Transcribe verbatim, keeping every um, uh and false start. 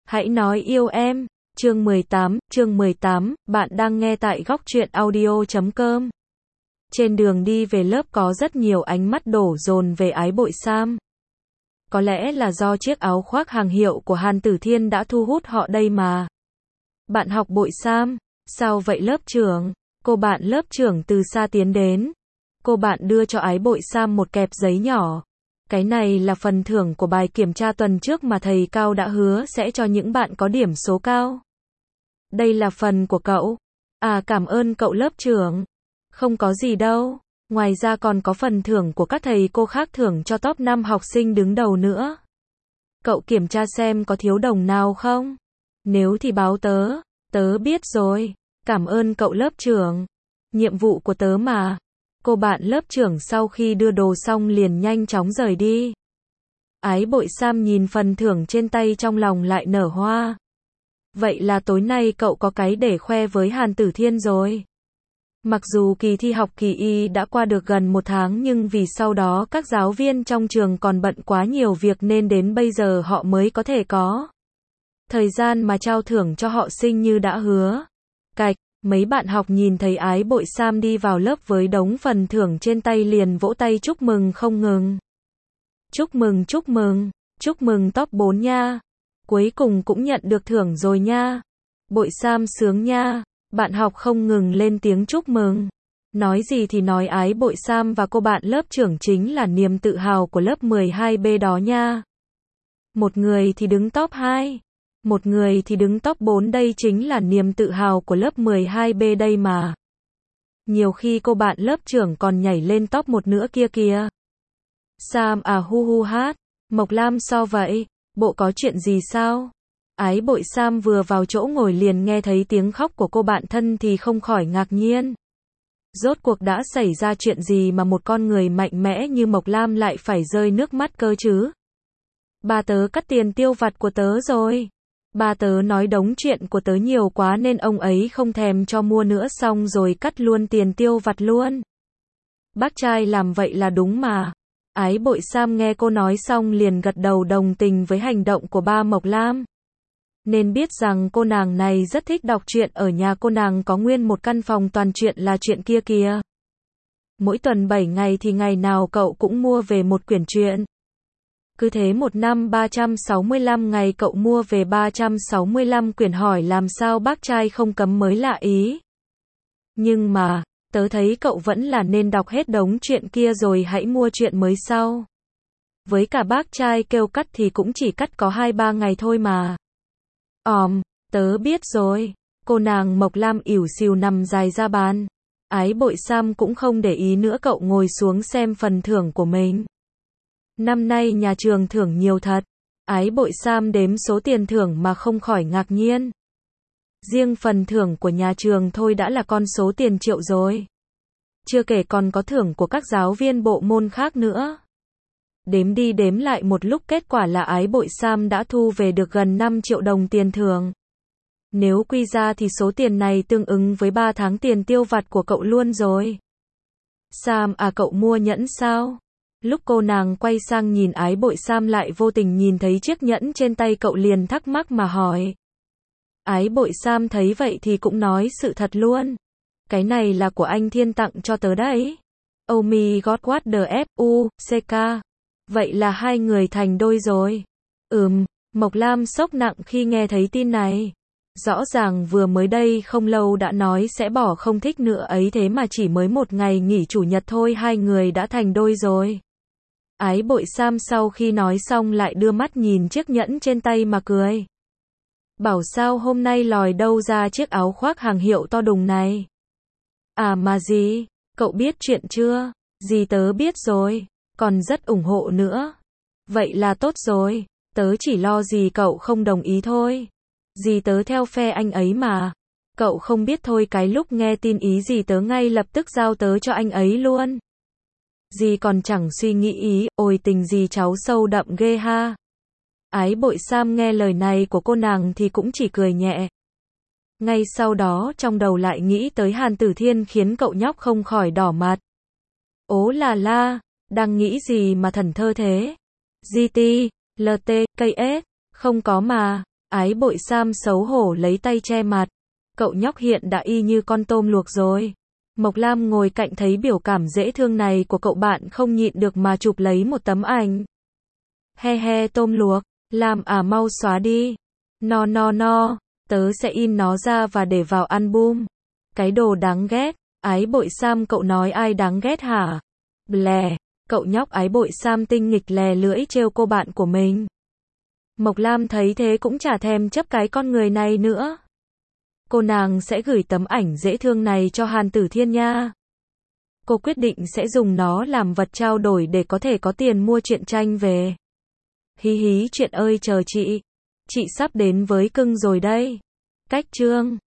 Hãy nói yêu em. Chương mười tám, chương mười tám, bạn đang nghe tại góc truyện audio chấm com. Trên đường đi về lớp có rất nhiều ánh mắt đổ dồn về Ái Bội Sam. Có lẽ là do chiếc áo khoác hàng hiệu của Hàn Tử Thiên đã thu hút họ đây mà. Bạn học Bội Sam, sao vậy lớp trưởng? Cô bạn lớp trưởng từ xa tiến đến. Cô bạn đưa cho Ái Bội Sam một kẹp giấy nhỏ. Cái này là phần thưởng của bài kiểm tra tuần trước mà thầy Cao đã hứa sẽ cho những bạn có điểm số cao. Đây là phần của cậu. À, cảm ơn cậu lớp trưởng. Không có gì đâu. Ngoài ra còn có phần thưởng của các thầy cô khác thưởng cho top năm học sinh đứng đầu nữa. Cậu kiểm tra xem có thiếu đồng nào không? Nếu thì báo tớ. Tớ biết rồi. Cảm ơn cậu lớp trưởng. Nhiệm vụ của tớ mà. Cô bạn lớp trưởng sau khi đưa đồ xong liền nhanh chóng rời đi. Ái Bội Sam nhìn phần thưởng trên tay trong lòng lại nở hoa. Vậy là tối nay cậu có cái để khoe với Hàn Tử Thiên rồi. Mặc dù kỳ thi học kỳ y đã qua được gần một tháng nhưng vì sau đó các giáo viên trong trường còn bận quá nhiều việc nên đến bây giờ họ mới có thể có thời gian mà trao thưởng cho họ sinh như đã hứa. Cạch, mấy bạn học nhìn thấy Ái Bội Sam đi vào lớp với đống phần thưởng trên tay liền vỗ tay chúc mừng không ngừng. Chúc mừng, chúc mừng, chúc mừng top bốn nha. Cuối cùng cũng nhận được thưởng rồi nha. Bội Sam sướng nha. Bạn học không ngừng lên tiếng chúc mừng. Nói gì thì nói Ái Bội Sam và cô bạn lớp trưởng chính là niềm tự hào của lớp mười hai B đó nha. Một người thì đứng top hai. Một người thì đứng top bốn, đây chính là niềm tự hào của lớp mười hai B đây mà. Nhiều khi cô bạn lớp trưởng còn nhảy lên top một nữa kia kìa. Sam à hu hu hát. Mộc Lam sao vậy? Bộ có chuyện gì sao? Ái Bội Sam vừa vào chỗ ngồi liền nghe thấy tiếng khóc của cô bạn thân thì không khỏi ngạc nhiên. Rốt cuộc đã xảy ra chuyện gì mà một con người mạnh mẽ như Mộc Lam lại phải rơi nước mắt cơ chứ? Ba tớ cắt tiền tiêu vặt của tớ rồi. Ba tớ nói đống chuyện của tớ nhiều quá nên ông ấy không thèm cho mua nữa, xong rồi cắt luôn tiền tiêu vặt luôn. Bác trai làm vậy là đúng mà. Ái Bội Sam nghe cô nói xong liền gật đầu đồng tình với hành động của ba Mộc Lam. Nên biết rằng cô nàng này rất thích đọc truyện, ở nhà cô nàng có nguyên một căn phòng toàn truyện là chuyện kia kìa. Mỗi tuần bảy ngày thì ngày nào cậu cũng mua về một quyển truyện. Cứ thế một năm ba trăm sáu mươi lăm ngày cậu mua về ba trăm sáu mươi lăm quyển, hỏi làm sao bác trai không cấm mới lạ ý. Nhưng mà, tớ thấy cậu vẫn là nên đọc hết đống truyện kia rồi hãy mua truyện mới sau. Với cả bác trai kêu cắt thì cũng chỉ cắt có hai ba ngày thôi mà. Òm, tớ biết rồi. Cô nàng Mộc Lam ỉu xìu nằm dài ra bàn. Ái Bội Sam cũng không để ý nữa, cậu ngồi xuống xem phần thưởng của mình. Năm nay nhà trường thưởng nhiều thật. Ái Bội Sam đếm số tiền thưởng mà không khỏi ngạc nhiên. Riêng phần thưởng của nhà trường thôi đã là con số tiền triệu rồi. Chưa kể còn có thưởng của các giáo viên bộ môn khác nữa. Đếm đi đếm lại một lúc kết quả là Ái Bội Sam đã thu về được gần năm triệu đồng tiền thưởng. Nếu quy ra thì số tiền này tương ứng với ba tháng tiền tiêu vặt của cậu luôn rồi. Sam à, cậu mua nhẫn sao? Lúc cô nàng quay sang nhìn Ái Bội Sam lại vô tình nhìn thấy chiếc nhẫn trên tay cậu liền thắc mắc mà hỏi. Ái Bội Sam thấy vậy thì cũng nói sự thật luôn. Cái này là của anh Thiên tặng cho tớ đấy. Oh my god, what the f u c k. Vậy là hai người thành đôi rồi. Ừm, Mộc Lam sốc nặng khi nghe thấy tin này. Rõ ràng vừa mới đây không lâu đã nói sẽ bỏ không thích nữa ấy, thế mà chỉ mới một ngày nghỉ chủ nhật thôi hai người đã thành đôi rồi. Ái Bội Sam sau khi nói xong lại đưa mắt nhìn chiếc nhẫn trên tay mà cười. Bảo sao hôm nay lòi đâu ra chiếc áo khoác hàng hiệu to đùng này. À mà gì, cậu biết chuyện chưa? Dì tớ biết rồi, còn rất ủng hộ nữa. Vậy là tốt rồi, tớ chỉ lo dì cậu không đồng ý thôi. Dì tớ theo phe anh ấy mà. Cậu không biết thôi, cái lúc nghe tin ý dì tớ ngay lập tức giao tớ cho anh ấy luôn. Dì còn chẳng suy nghĩ ý, ôi tình dì cháu sâu đậm ghê ha. Ái Bội Sam nghe lời này của cô nàng thì cũng chỉ cười nhẹ. Ngay sau đó trong đầu lại nghĩ tới Hàn Tử Thiên khiến cậu nhóc không khỏi đỏ mặt. Ố là la, đang nghĩ gì mà thần thơ thế? giê tê, lờ tê, ca ét, không có mà. Ái Bội Sam xấu hổ lấy tay che mặt. Cậu nhóc hiện đã y như con tôm luộc rồi. Mộc Lam ngồi cạnh thấy biểu cảm dễ thương này của cậu bạn không nhịn được mà chụp lấy một tấm ảnh. He he tôm luộc, Lam à mau xóa đi. No no no, tớ sẽ in nó ra và để vào album. Cái đồ đáng ghét, Ái Bội Sam cậu nói ai đáng ghét hả? Blè, cậu nhóc Ái Bội Sam tinh nghịch lè lưỡi trêu cô bạn của mình. Mộc Lam thấy thế cũng chả thèm chấp cái con người này nữa. Cô nàng sẽ gửi tấm ảnh dễ thương này cho Hàn Tử Thiên nha. Cô quyết định sẽ dùng nó làm vật trao đổi để có thể có tiền mua truyện tranh về. Hí hí chuyện ơi chờ chị. Chị sắp đến với cưng rồi đây. Cách chương